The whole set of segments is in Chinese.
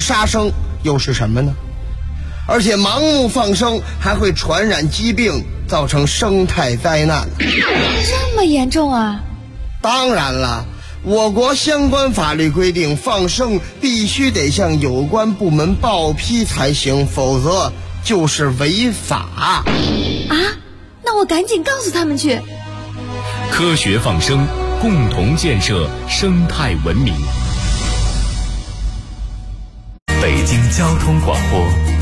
杀生又是什么呢？而且盲目放生还会传染疾病，造成生态灾难。 这么严重啊？ 当然了，我国相关法律规定，放生必须得向有关部门报批才行，否则就是违法。 啊？那我赶紧告诉他们去。 科学放生，共同建设生态文明。北京交通广播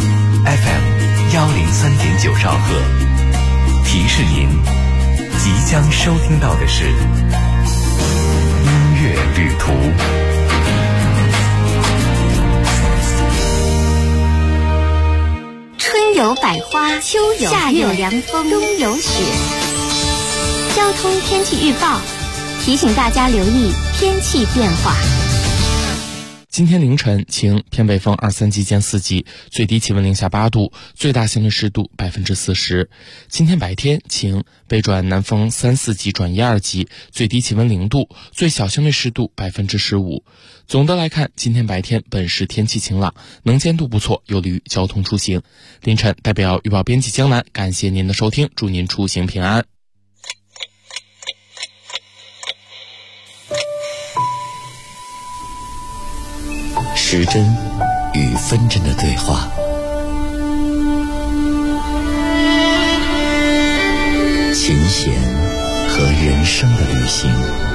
FM103.9兆赫，提示您即将收听到的是音乐旅途。 春有百花，秋有夏有凉风，冬有雪。交通天气预报提醒大家留意天气变化。 今天凌晨晴，偏北风2、3级见4级，最低气温零下8度，最大相对湿度40%。今天白天晴，北转南风3、4级转1、2级，最低气温0度，最小相对湿度15%。总的来看，今天白天本市天气晴朗，能见度不错，有利于交通出行。凌晨代表预报编辑江南，感谢您的收听，祝您出行平安。 时针与分针的对话，琴弦和人生的旅行，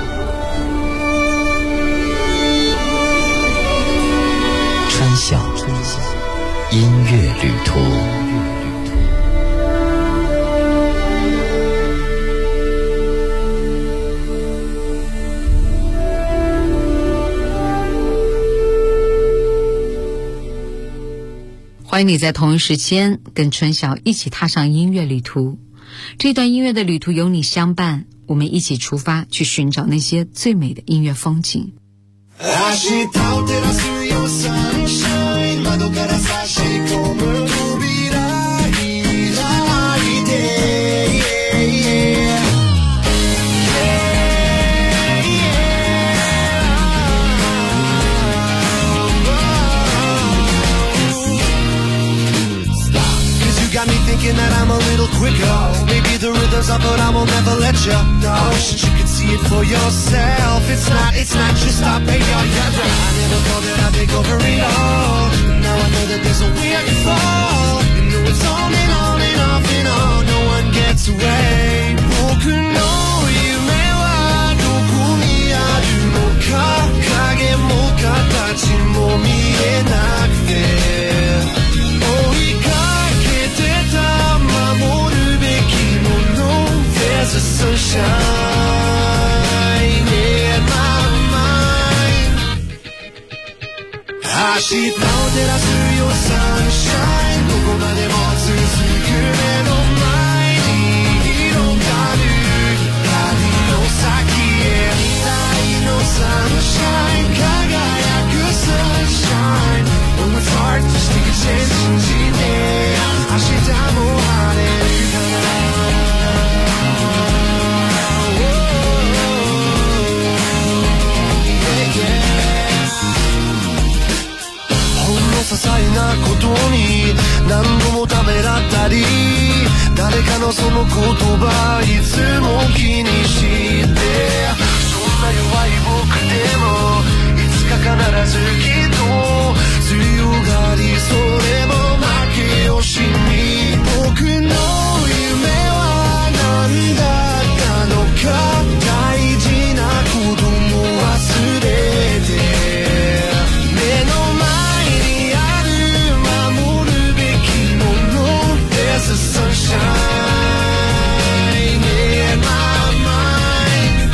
川小音乐旅途。 欢迎你在同一时间跟春晓一起踏上音乐旅途。这段音乐的旅途有你相伴，我们一起出发去寻找那些最美的音乐风景。 Thinking that I'm a little quicker. Maybe the rhythm's up, but I will never let you know. Shit, you can see it for yourself. It's not just stop, hey, yo, yeah. I never thought that I'd take over it all. Now I know that there's a way I can fall. You know it's on and on and off and on. No one gets away. 僕の夢はどこにあるのか。影も形も見えなくて。There's a sunshine in my mind. 走り倒照らすよ sunshine どこまでも続く目の前に広がる光の先へ未来の sunshine 輝く sunshine Oh it's hard just take a chance 信じて明日も晴れるから些細なことに何度もためらったり誰かのその言葉いつも気にしてそんな弱い僕でもいつか必ずきっと強がりそれも負け惜しみ僕の夢は何だったのか大事なことも忘れてThe sunshine in my mind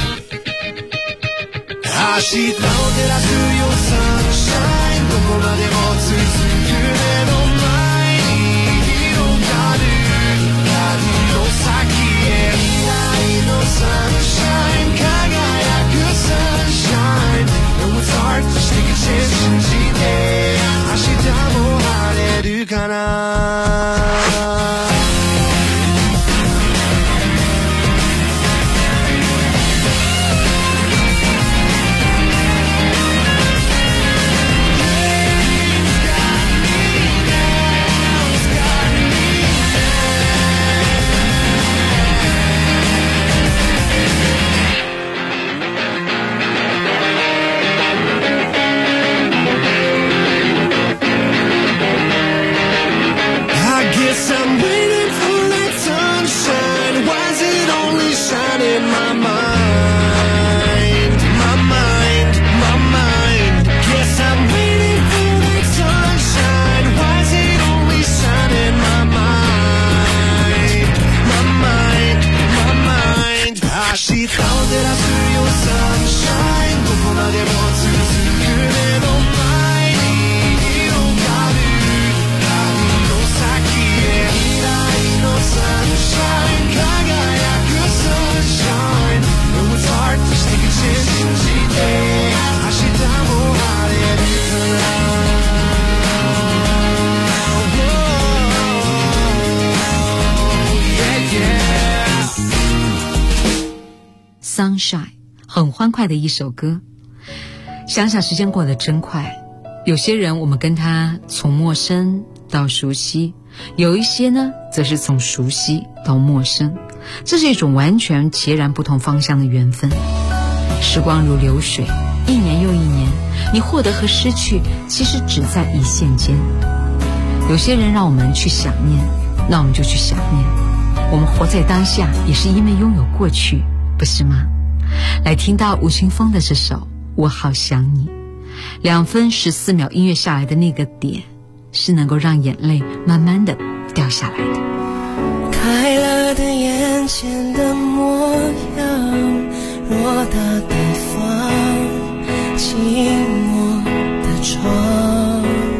明日を照らすよ sunshine どこまでも続く目の前に広がる光の先へ未来の sunshine 輝く sunshine No it's hard just take a chance 信じて明日も晴れるかな Sunshine， 很欢快的一首歌。想想时间过得真快，有些人我们跟他从陌生到熟悉，有一些呢则是从熟悉到陌生，这是一种完全截然不同方向的缘分。时光如流水，一年又一年，你获得和失去其实只在一线间。有些人让我们去想念，那我们就去想念。我们活在当下，也是因为拥有过去，不是吗？来听到吴青峰的这首《我好想你》，2分14秒音乐下来的那个点，是能够让眼泪慢慢的掉下来的。 开了的眼前的模样，偌大的房，寂寞的床，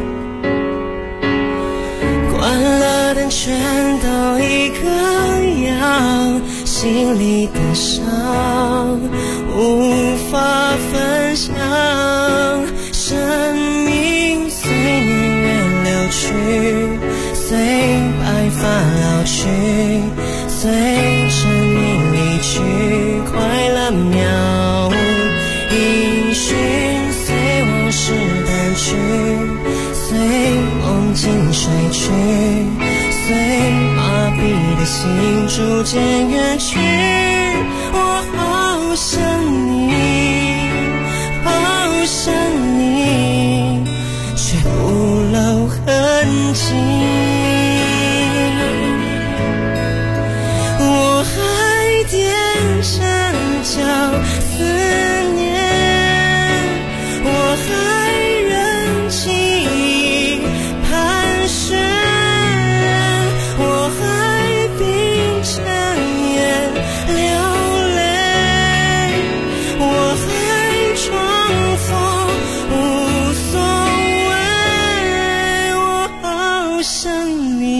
关了灯全都一个样，心里的伤无法分享，生命随年月流去，随白发老去，随着你离去，快乐渺无音讯，随往事淡去，随梦境睡去，随麻痹的心逐渐远去。我好想你，好想你，却不露痕迹。我还踮着脚思念，我还忍记忆盘旋，我还闭着眼流泪，我还装疯无所谓。我好想你，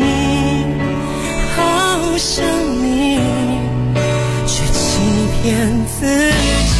好想你，却欺骗自己。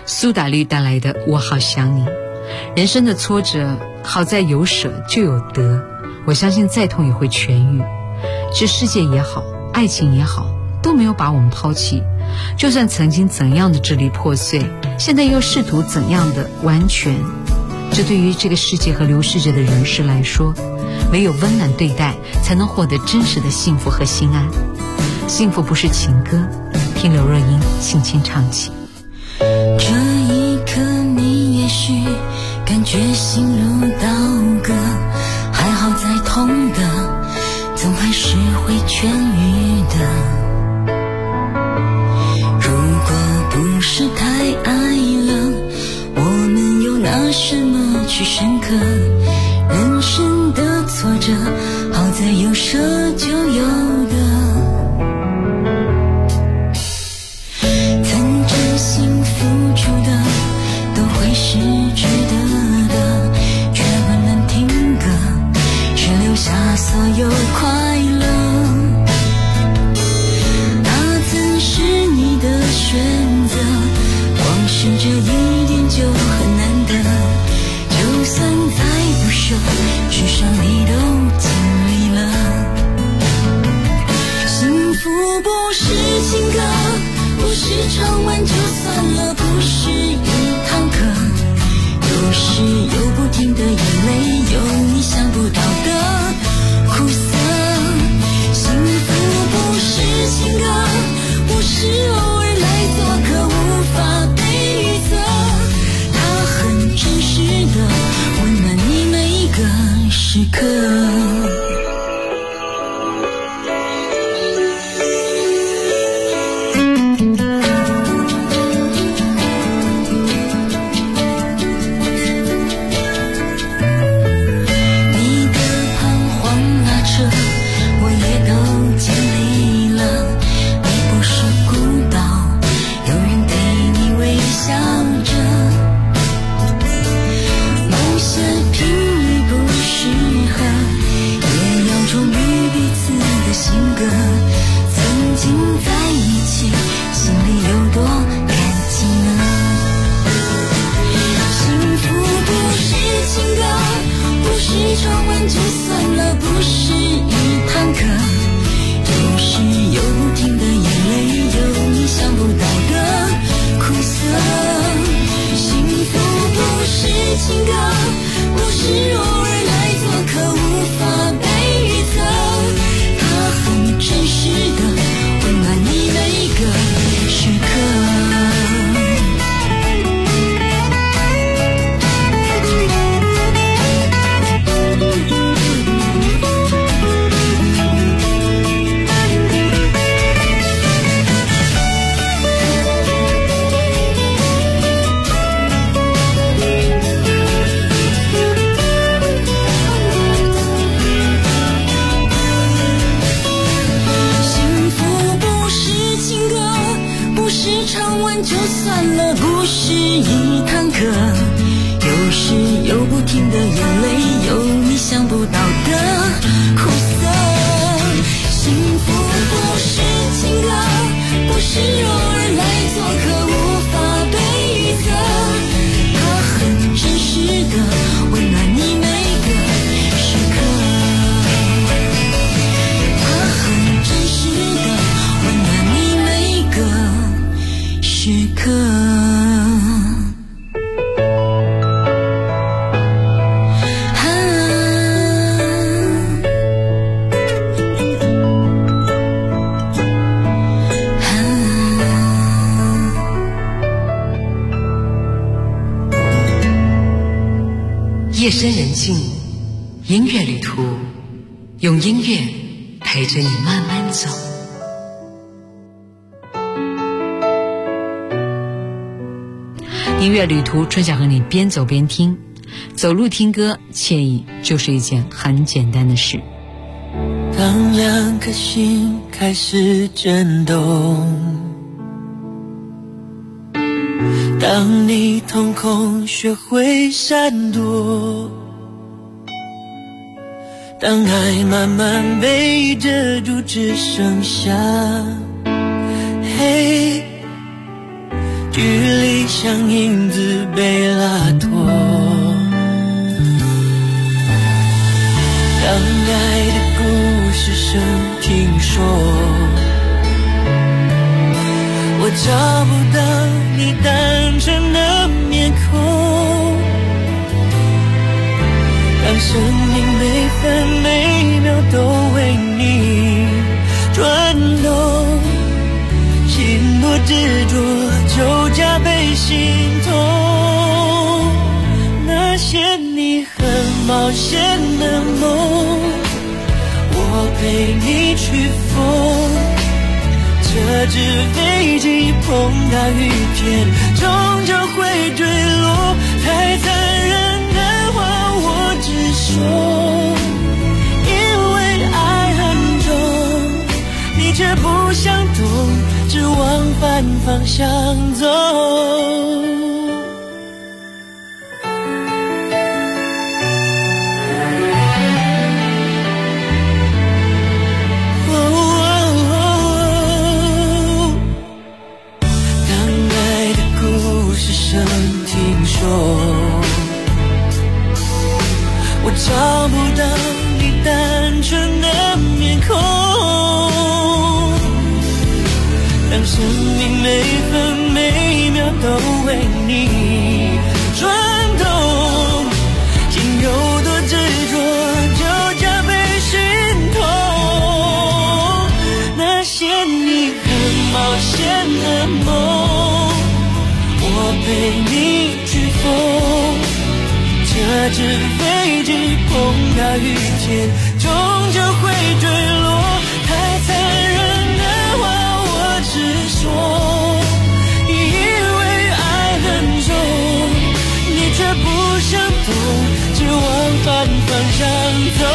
苏打绿带来的《我好想你》。人生的挫折，好在有舍就有得，我相信再痛也会痊愈。这世界也好，爱情也好，都没有把我们抛弃。就算曾经怎样的支离破碎，现在又试图怎样的完全，这对于这个世界和流逝着的人世来说，唯有温暖对待，才能获得真实的幸福和心安。幸福不是情歌，听刘若英轻轻唱起。 这一刻你也许感觉心如刀割，还好再痛的总还是会痊愈的。如果不是太爱了，我们又拿什么去深刻？人生的挫折，好在有舍就有得。曾真心付出的，都会是值得的，却不能停格，只留下所有快乐。那曾是你的选择，光是这一点就很难得。就算再不舍，至少你都尽力了。幸福不是情歌，不是唱完就算了，不是一堂课，有时有不停的眼泪，有你想不到的苦涩。幸福不是情歌，不是偶尔来做客，无法被预测，它很真实的温暖你每一个时刻。 夜深人静，音乐旅途，用音乐陪着你慢慢走。音乐旅途，春夏和你边走边听，走路听歌，惬意就是一件很简单的事。 当两颗心开始震动，当你瞳孔学会闪躲，当爱慢慢被遮住，只剩下黑，距离里像影子被拉脱。当爱的故事声听说，我找不到你单纯的面孔。当生命每分每秒都为你转动，心多执着就加倍心痛。那些你很冒险的梦，我陪你去疯。这只飞机碰到雨天，终究会坠落。太残忍的话我只说，因为爱很重，你却不想懂，只往反方向走。我找不到你单纯的面孔。当生命每分每秒都为你转动，心有多执着就加倍心痛。那些你很冒险的梦，我陪你去疯。这只飞机碰到雨天，终究会坠落。太残忍的话我只说，因为爱很重，你却不想懂，只往反方向走。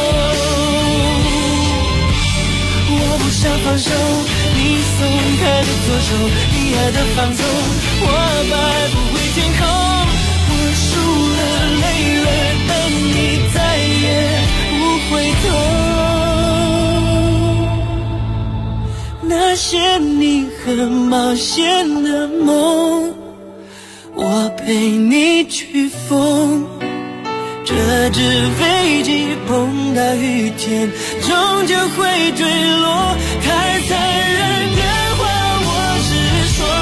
我不想放手，你松开的左手，你爱的放纵，我摆不回天空。我输了，累了，但你再也不回头。那些你很冒险的梦，我陪你去疯。这只飞机碰到雨天，终究会坠落。太残忍的话我是说，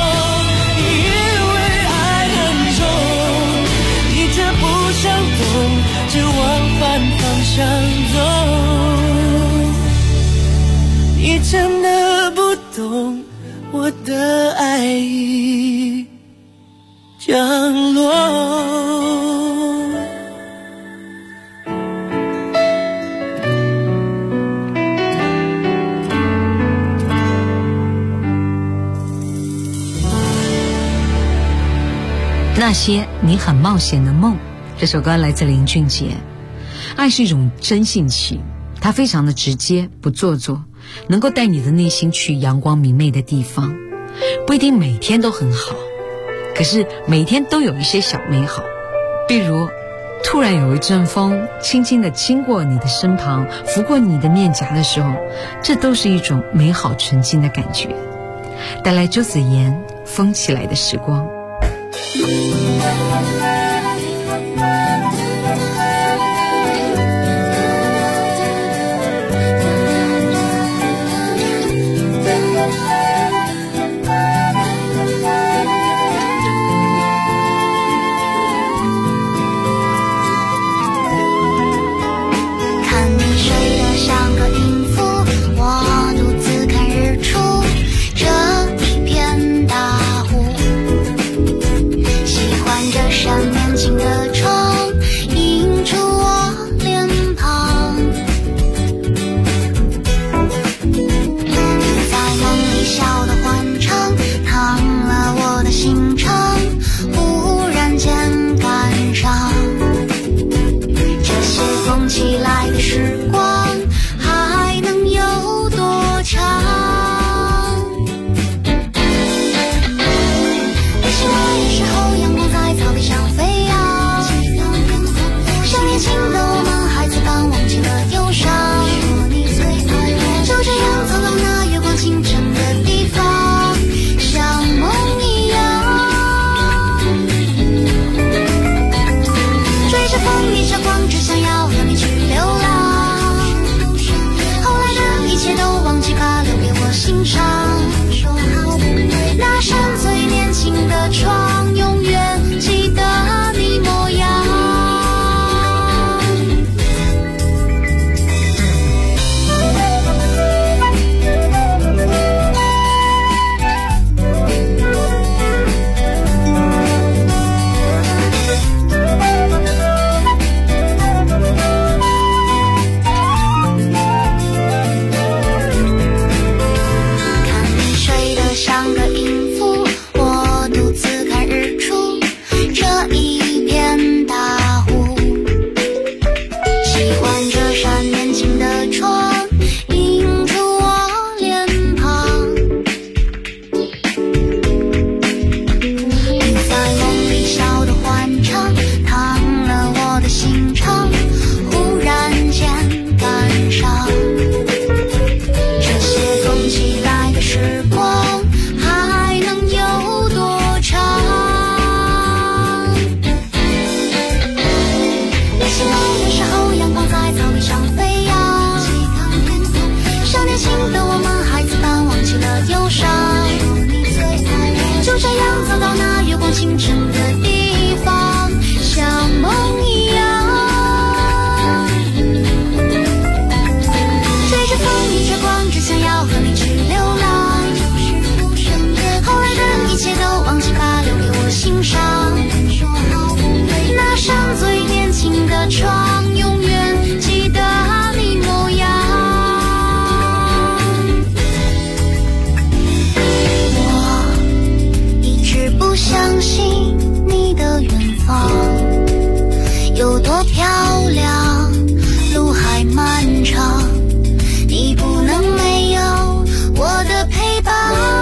不想懂，只往反方向走。你真的不懂，我的爱已降落。 那些你很冒险的梦，这首歌来自林俊杰。爱是一种真性情，它非常的直接，不做作，能够带你的内心去阳光明媚的地方。不一定每天都很好，可是每天都有一些小美好。比如突然有一阵风轻轻地经过你的身旁，拂过你的面颊的时候，这都是一种美好纯净的感觉。带来周子妍疯起来的时光。 像年轻的虫走到那月光清澈的地方，像梦一样。追着风，逆着光，只想要和你去流浪。后来的一切都忘记吧，留给我欣赏。那扇最年轻的窗，永远记得你模样。我一直不相信你的远方有多漂亮，路还漫长，你不能没有我的陪伴。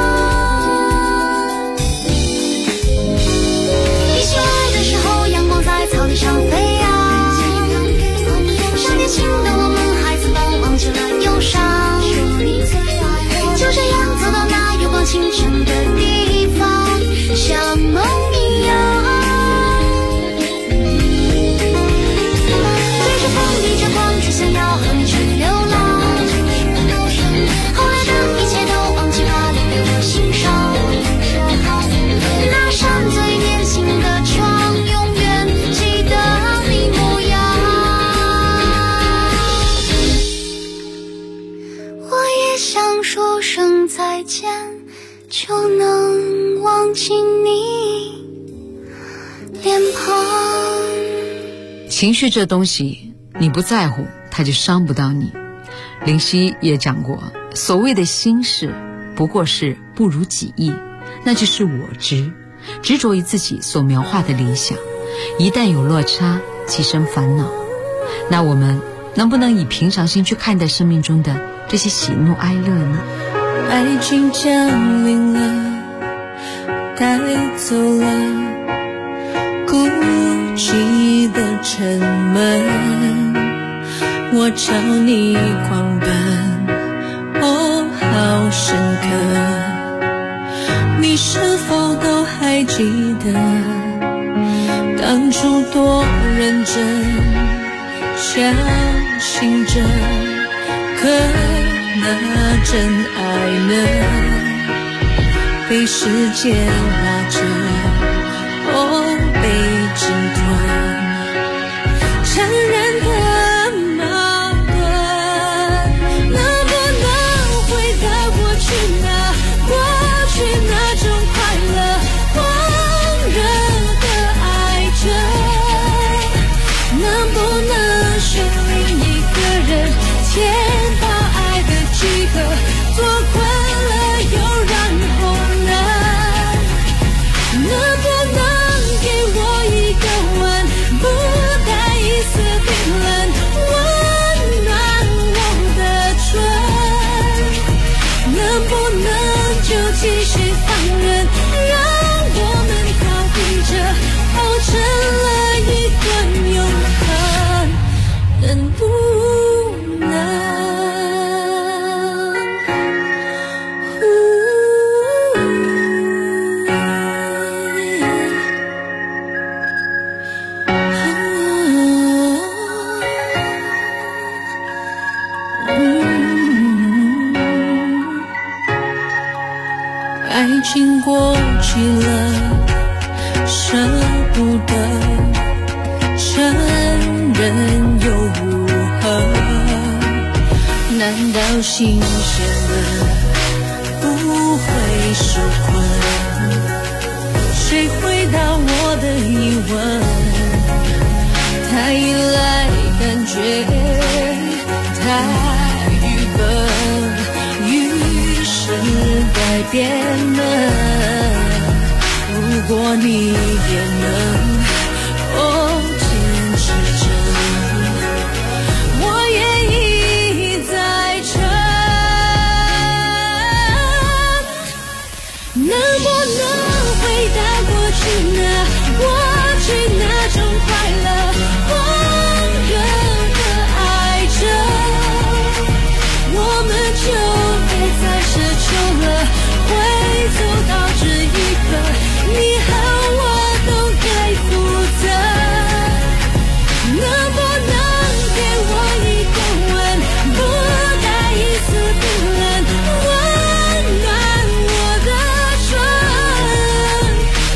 草地上飞扬，少年轻的我们还曾都忘记了忧伤，就这样走到那月光清澈的地方，像梦一样。追着风，逆着光，只想要和你去流浪。后来的一切都忘记吧，留给我欣赏。那扇最年轻的窗，永远记得你模样。我也想说声再见，就能忘记你脸庞。 情绪这东西，你不在乎，它就伤不到你。林夕也讲过，所谓的心事，不过是不如己意，那就是我执着于自己所描画的理想，一旦有落差，即生烦恼。那我们能不能以平常心去看待生命中的这些喜怒哀乐呢？ 爱情降临了，带走了孤寂的沉闷，我朝你狂奔，哦，好深刻。你是否都还记得当初多认真相信着，可那真爱呢，被时间拉着，哦，被鲸吞，残忍的矛盾，能不能回到过去那种快乐，狂热的爱着，能不能是另一个人填饱爱的饥渴，做快乐又然后呢？能不能给我一个吻，不带一丝冰冷，温暖我的唇？能不能就继续放任，让我们逃避着，熬成了一段永恒？能不能爱情过期了，舍不得承认又如何？难道新鲜的不会受困？谁回答我的疑问？太依赖感觉，太愚笨，于是改变了。如果你也能，哦，坚持着，我也一再撑。能不能回到过去那种快乐，狂热的爱着，我们就别再奢求了，会走到这一刻，你和我都该负责。能不能给我一个吻，不带一丝冰冷，温暖我的唇？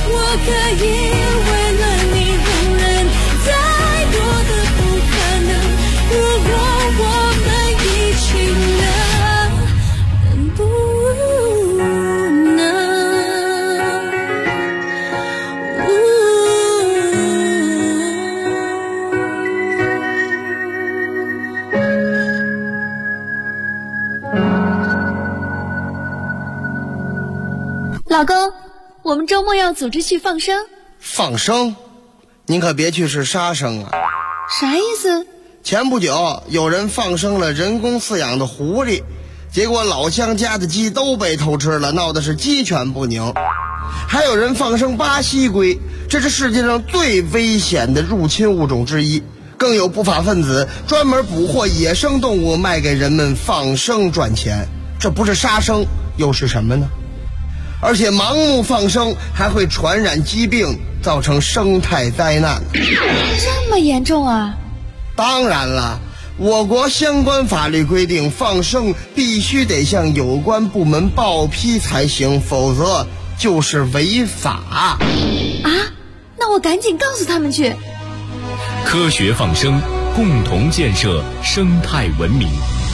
我们周末要组织去放生。 放生？您可别去是杀生啊！ 啥意思？ 前不久有人放生了人工饲养的狐狸，结果老乡家的鸡都被偷吃了，闹的是鸡犬不宁。还有人放生巴西龟，这是世界上最危险的入侵物种之一。更有不法分子专门捕获野生动物卖给人们放生赚钱，这不是杀生又是什么呢？而且盲目放生还会传染疾病，造成生态灾难。 这么严重啊？ 当然了，我国相关法律规定，放生必须得向有关部门报批才行，否则就是违法。 啊？那我赶紧告诉他们去。 科学放生，共同建设生态文明。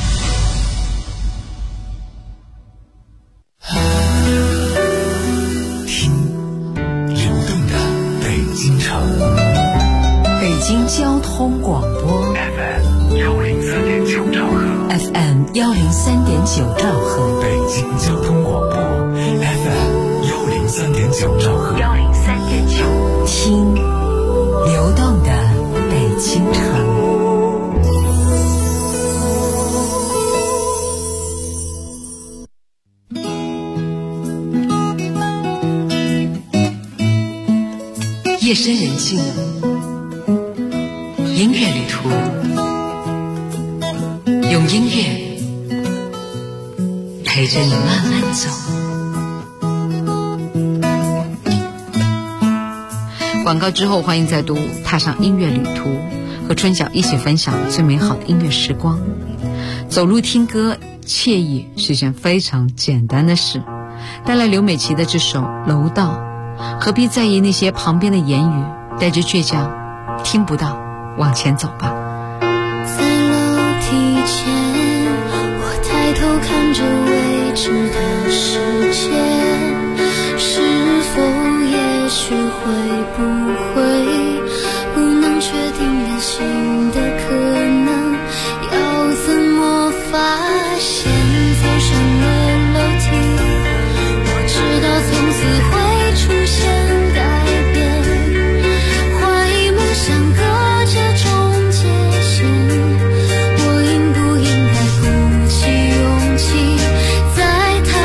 听流动的北京城， 北京交通广播 FM103.9兆赫 ，FM103.9兆赫， 北京交通广播 FM103.9兆赫 ，103.9，听流动的北京城。夜深人静，音乐旅途，用音乐陪着你慢慢走。广告之后，欢迎再度踏上音乐旅途，和春晓一起分享最美好的音乐时光。走路听歌惬意是一件非常简单的事。带来刘美琪的这首《楼道》，何必在意那些旁边的言语，带着倔强，听不到，往前走吧。 在楼梯前，我抬头看着未知的世界，是否也许会不会不能确定的新的可能，要怎么发现？走上了楼梯，我知道从此会出现改变，怀疑梦想隔着中界线，我应不应该鼓起勇气再踏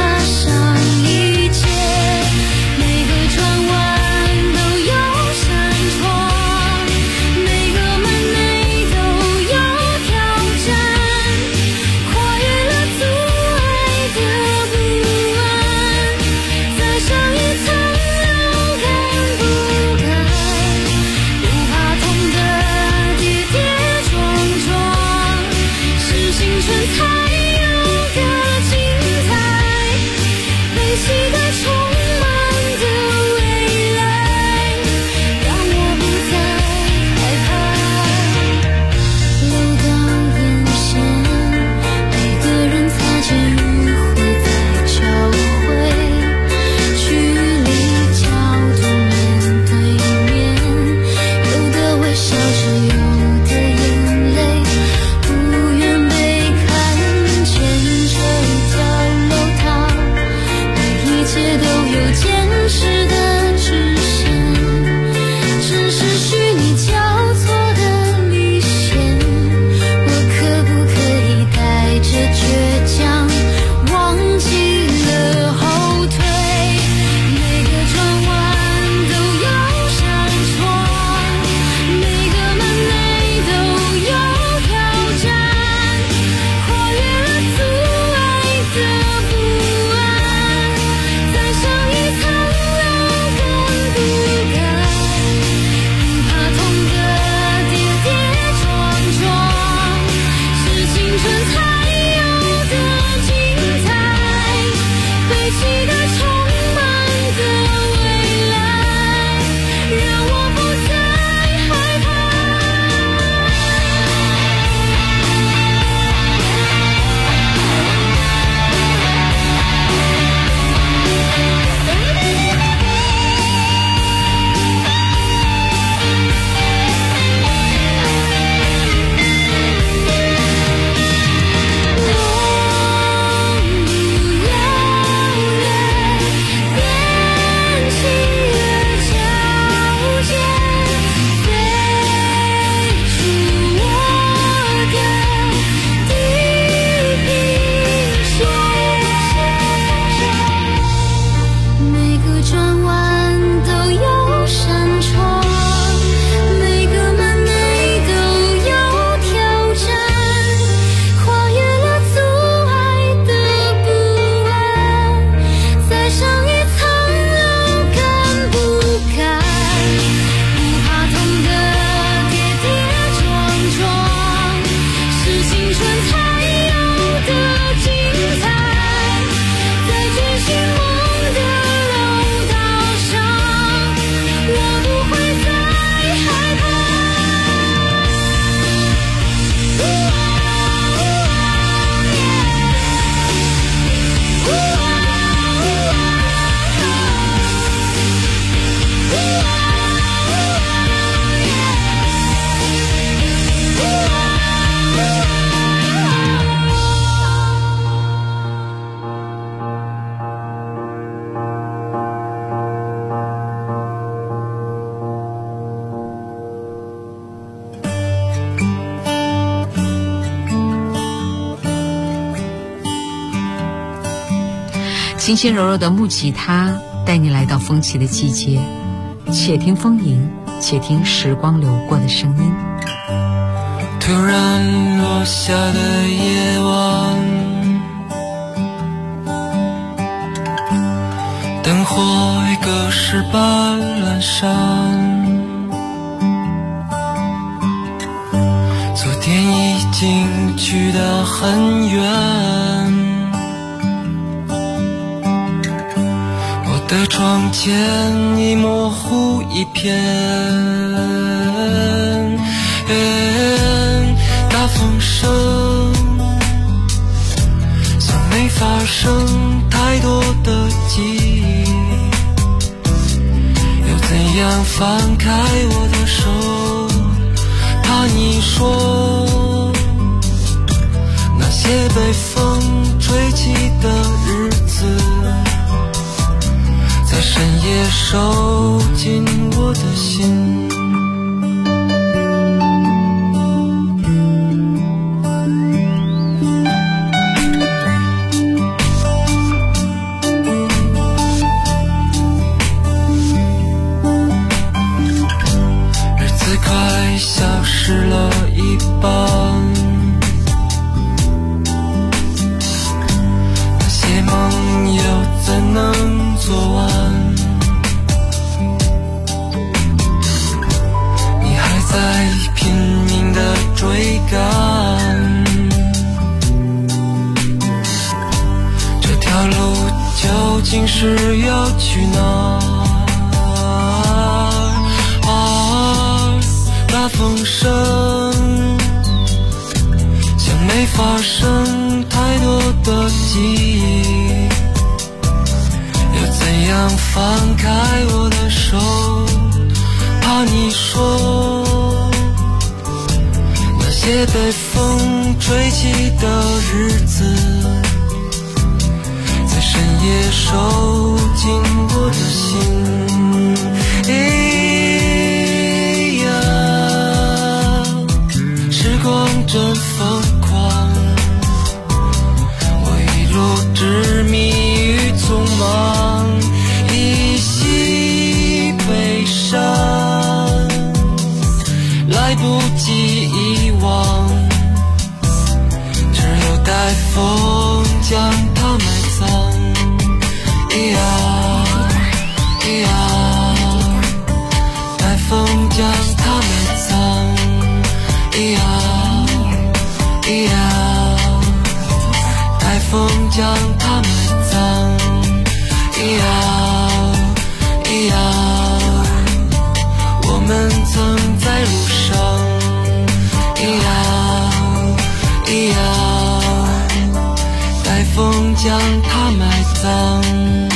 轻轻柔柔的木吉他带你来到风起的季节，且听风吟，且听时光流过的声音。 突然落下的夜晚，灯火已隔世般阑珊，昨天已经去得很远，我的窗前已模糊一片，大风声像没发生太多的记忆，又怎样放开我的手，怕你说那些被风吹起的日子，在深夜收进我的心。消失了一半，那些梦又怎能做完？你还在拼命地追赶，这条路究竟是要去哪？大风声像没发生太多的记忆，又怎样放开我的手，怕你说那些被风吹起的日子，在深夜收进我的心。时光真疯狂，我一路执迷于匆忙，依稀悲伤，来不及遗忘，只有待风将它埋葬。待风将它埋葬。台风将它埋葬，我们曾在路上，台风将它埋葬。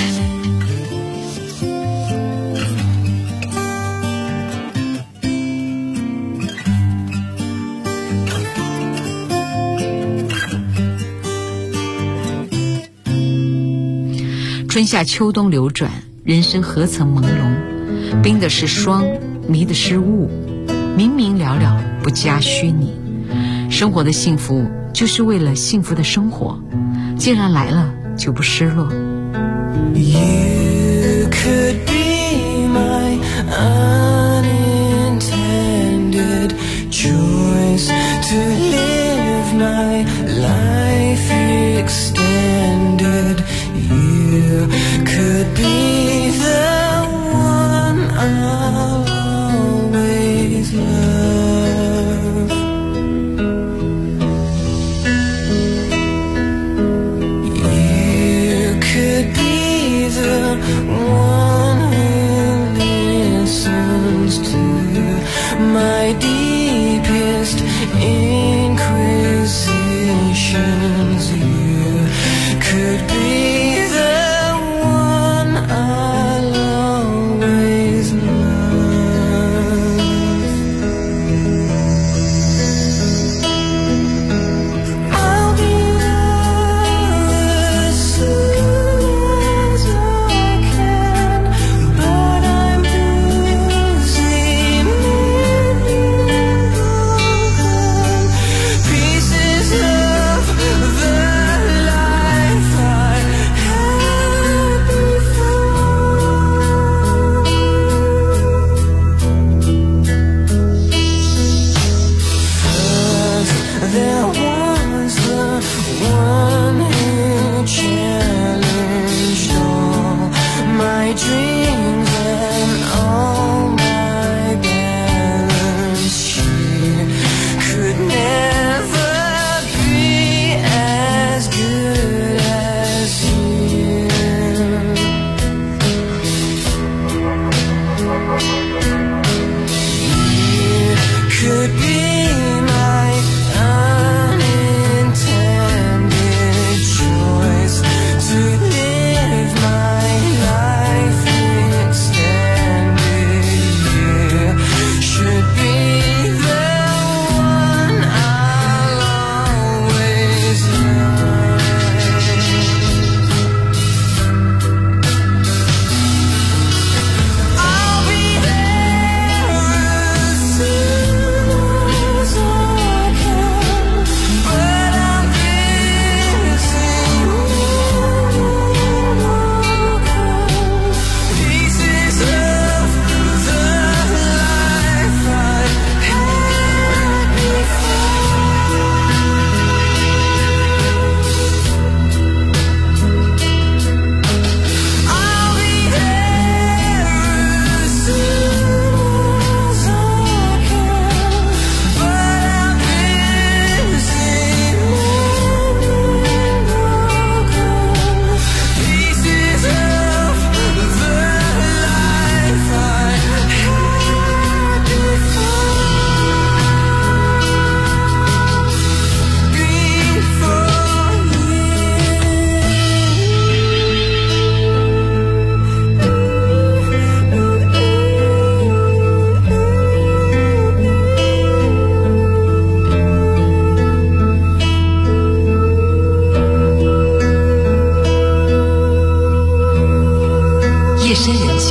春夏秋冬流转，人生何曾朦胧？冰的是霜，迷的是雾，明明了了，不加虚拟。生活的幸福，就是为了幸福的生活。既然来了，就不失落。 You could be my unintended choice to live my life extended. You could be the one I'll always love. You could be the one who listens to my deepest inquisitions. You could be I'll always love.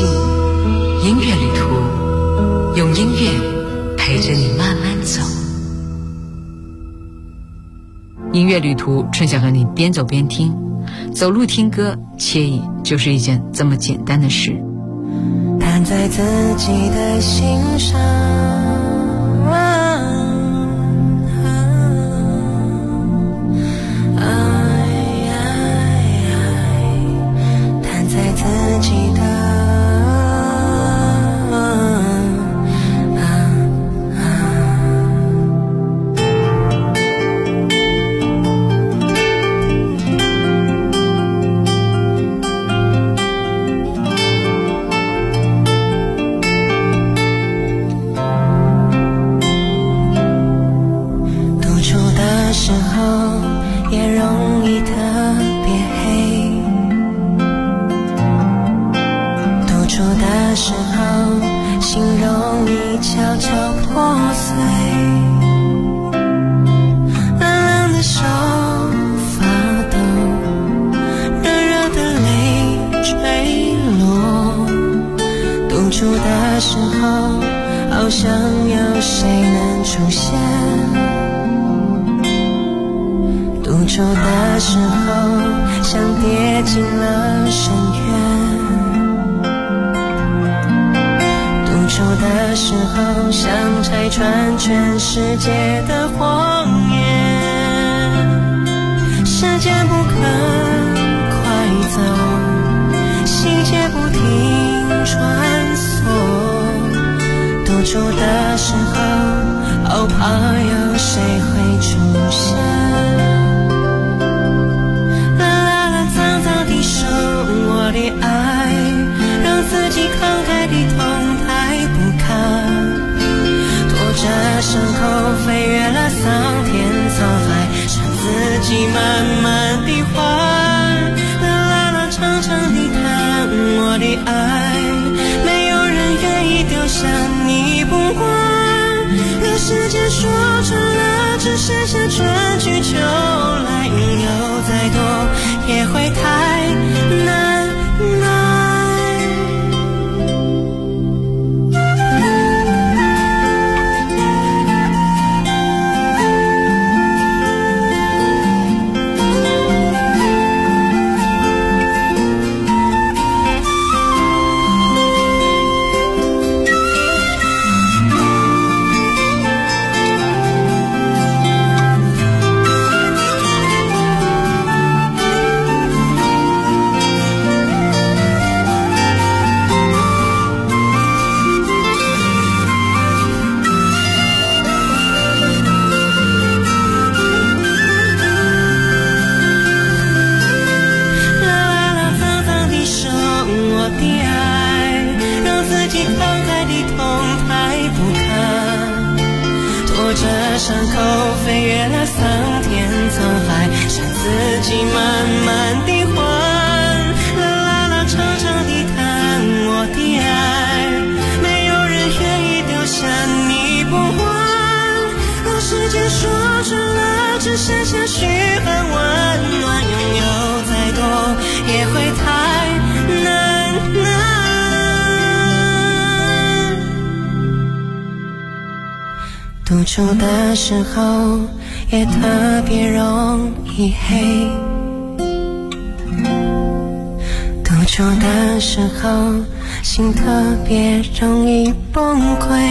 境，音乐旅途，用音乐陪着你慢慢走。音乐旅途，春晓和你边走边听，走路听歌，惬意就是一件这么简单的事。 弹在自己的心上，弹在自己的时候也容易特别黑，独处的时候心容易悄悄破碎，冷冷的手发抖，热热的泪坠落，独处的时候好像有谁能出现，独处的时候像跌进了深渊，独处的时候想拆穿全世界的谎言，时间不肯快走，细节不停穿梭，独处的时候好怕有谁会出现，我的爱让自己慷慨地痛抬不堪，拖着伤口飞越了桑田沧海，让自己慢慢地还，啦啦长长地叹我的爱，没有人愿意丢下你不管，有时间说穿了只剩下春去秋来，拥有再多也会太难。伤口飞越了桑田沧海，让自己慢慢地还，啦啦长长地叹我的爱，没有人愿意丢下你不还，让时间说穿了只剩下嘘寒问暖，拥有再多也会太难。独处的时候也特别容易黑，独处的时候心特别容易崩溃，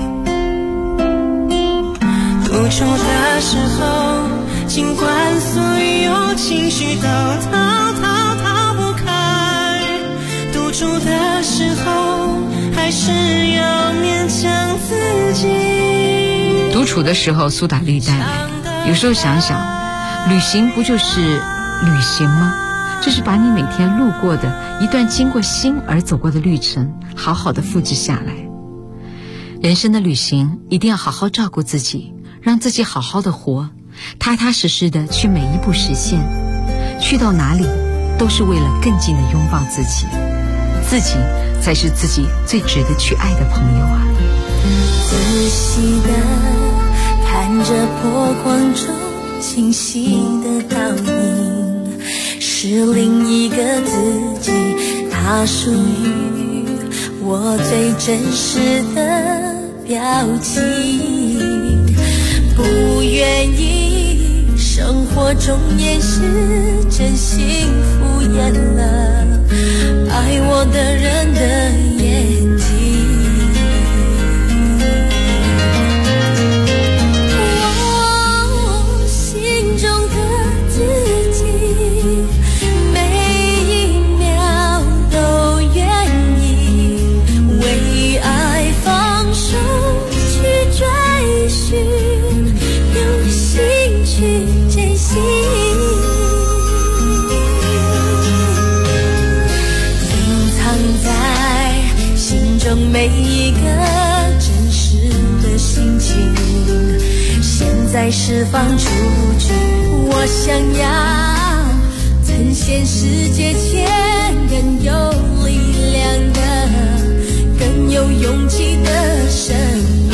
独处的时候尽管所有情绪都逃不开，独处的时候还是要勉强自己。 独处的时候，苏打绿带来。有时候想想，旅行不就是旅行吗？就是把你每天路过的一段经过心而走过的旅程，好好的复制下来。人生的旅行一定要好好照顾自己，让自己好好的活，踏踏实实的去每一步实现。去到哪里，都是为了更近的拥抱自己，自己才是自己最值得去爱的朋友啊。 仔细的看着波光中清晰的倒影，是另一个自己，它属于我最真实的表情，不愿意生活中掩饰真心敷衍了爱我的人的眼睛。我心中的自己每一秒都愿意为爱放手去追寻，用心去珍惜，隐藏在心中每一个真实的心情，现在释放出去。我想要呈现世界前更有力量的、更有勇气的生命。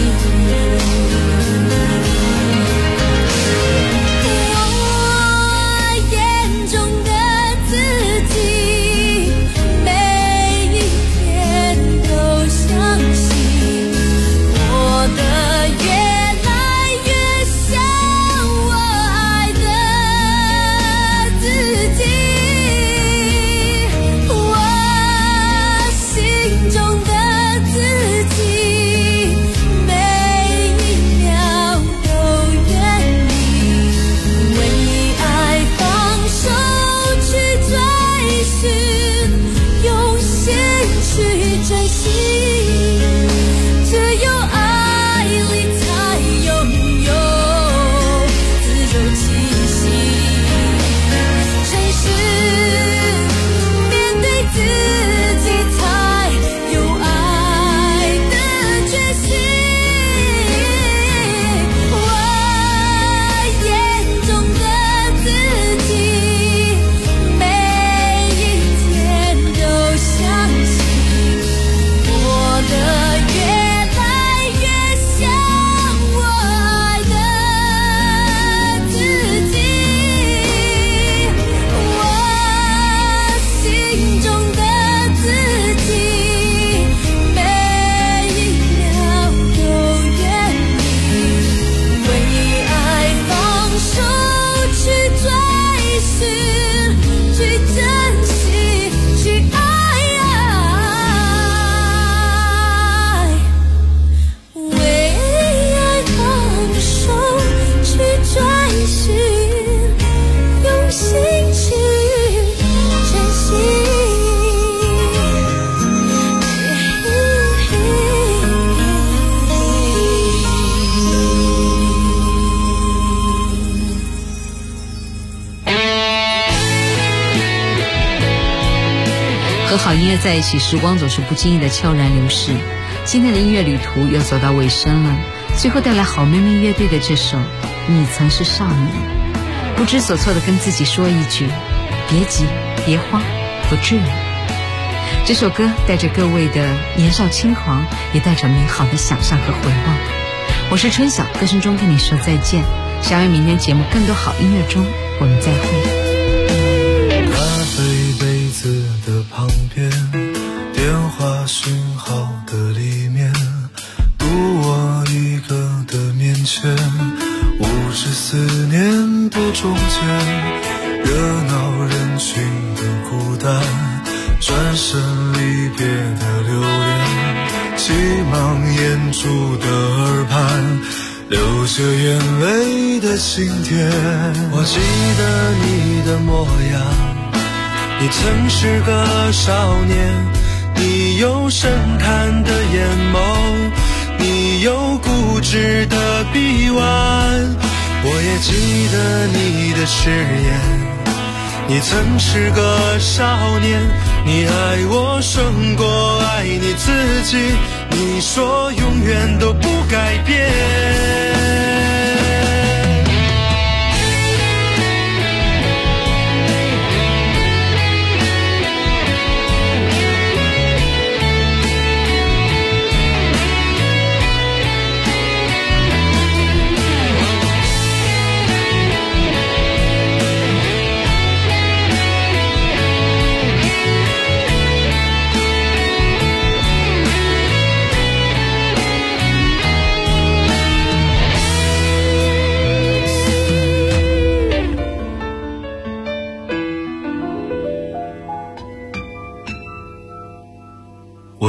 和好音乐在一起，时光总是不经意的悄然流逝。今天的音乐旅途又走到尾声了，最后带来好妹妹乐队的这首《你曾是少年》，不知所措的跟自己说一句：别急，别慌，不至于。这首歌带着各位的年少轻狂，也带着美好的想象和回望。我是春晓，歌声中跟你说再见。下面明天节目更多好音乐中，我们再会。 咖啡杯子的旁边，电话讯号的里面，独我一个的面前，无知思念的中间，热闹人群的孤单，转身离别的留恋，急忙掩住的耳畔，流着眼泪的晴天。我记得你的模样，你曾是个少年，你有深潭的眼眸，你有固执的臂弯。我也记得你的誓言，你曾是个少年，你爱我胜过爱你自己，你说永远都不改变。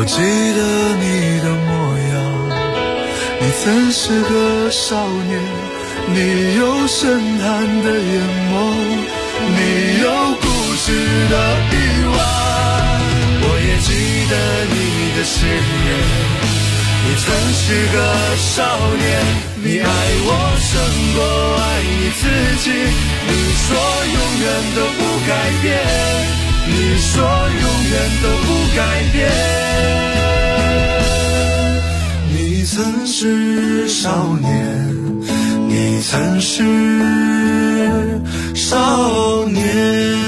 我记得你的模样，你曾是个少年，你有深潭的眼眸，你有故事的臂弯。我也记得你的誓言，你曾是个少年，你爱我胜过爱你自己。你说永远都不改变，你说永远都不改变。你曾是少年，你曾是少年。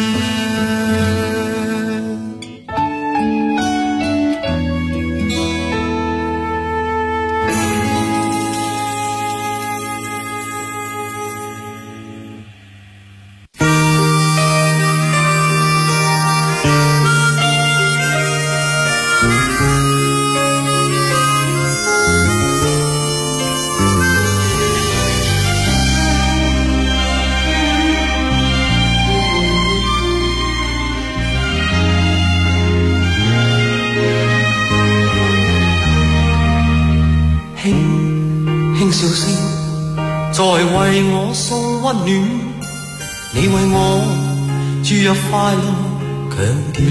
笑聲在為我送溫暖，你為我注入快樂強電。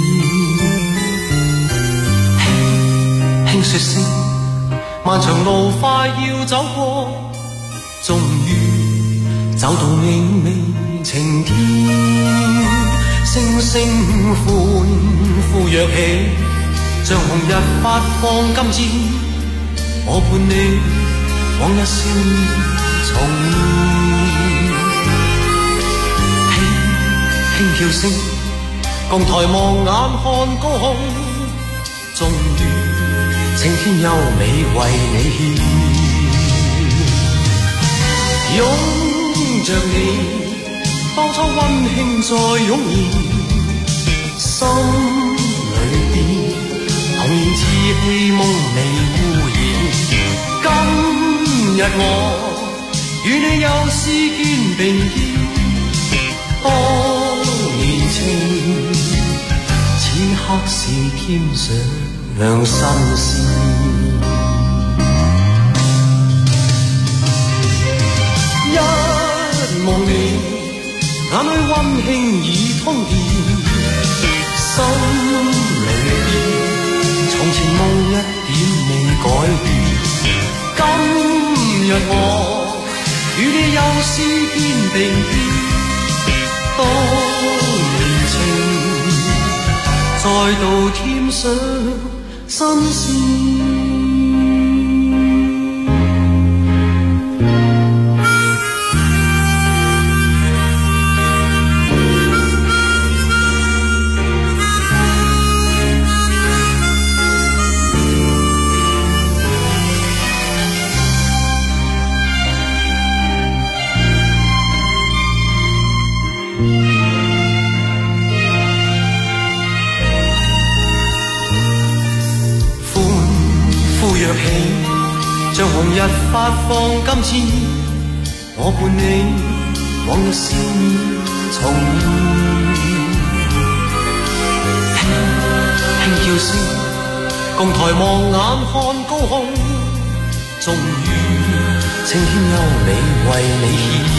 輕輕說聲，漫長路快要走過，終於走到明媚晴天。星星歡呼躍起，像紅日發放金箭，我伴你往日少年重現，輕輕叫聲，共抬望眼看高空，終於青天優美為你獻。擁着你，當初溫馨再湧現，心裏邊童年稚氣夢未污染。今日我與你又是肩並肩，當年情此刻是添上新鮮。一望你眼裏溫馨已通電，心裏邊從前夢一點未改變。今日我與你又是肩並肩，當年情再度添上新鮮。像紅日發放金箭，我伴你往日少年重現。輕叫聲，共抬望眼看高空，終於青天優美為你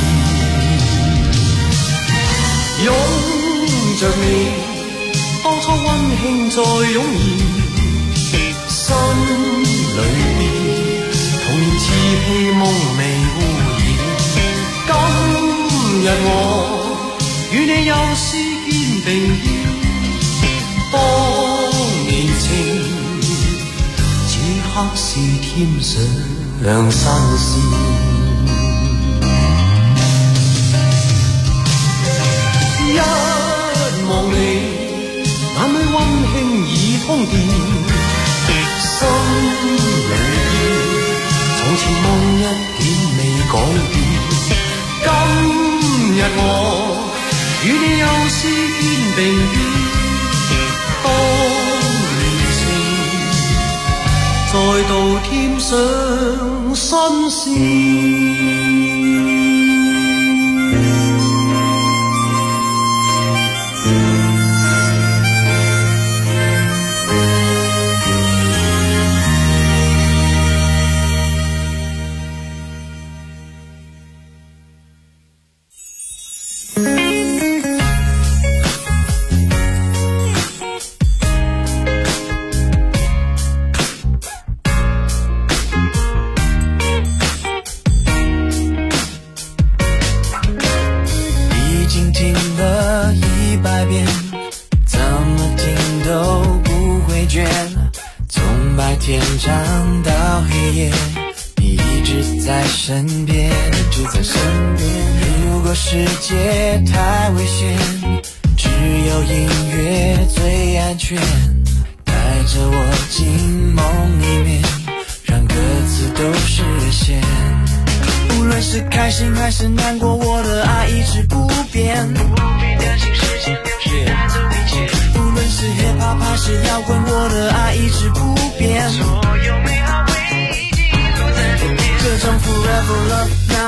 獻。擁着你，當初溫馨再湧現，心裏邊童年稚氣夢未污染。今日我與你又是肩並肩，當年情此刻是添上新鮮。一望你眼裏溫馨已通電，心裏從前夢一點未改變。今日我與你又是肩並肩，當年情再度添上新鮮。 白天长到黑夜，你一直在身边，如果世界太危险，只有音乐最安全，带着我进梦里面，让歌词都实现。无论是开心还是难过，我的爱一直不变，不必担心时间流逝带走一切。无论是 hip hop 还是摇滚，我的爱一直不变，所有美好回忆记录在里面。这种 forever love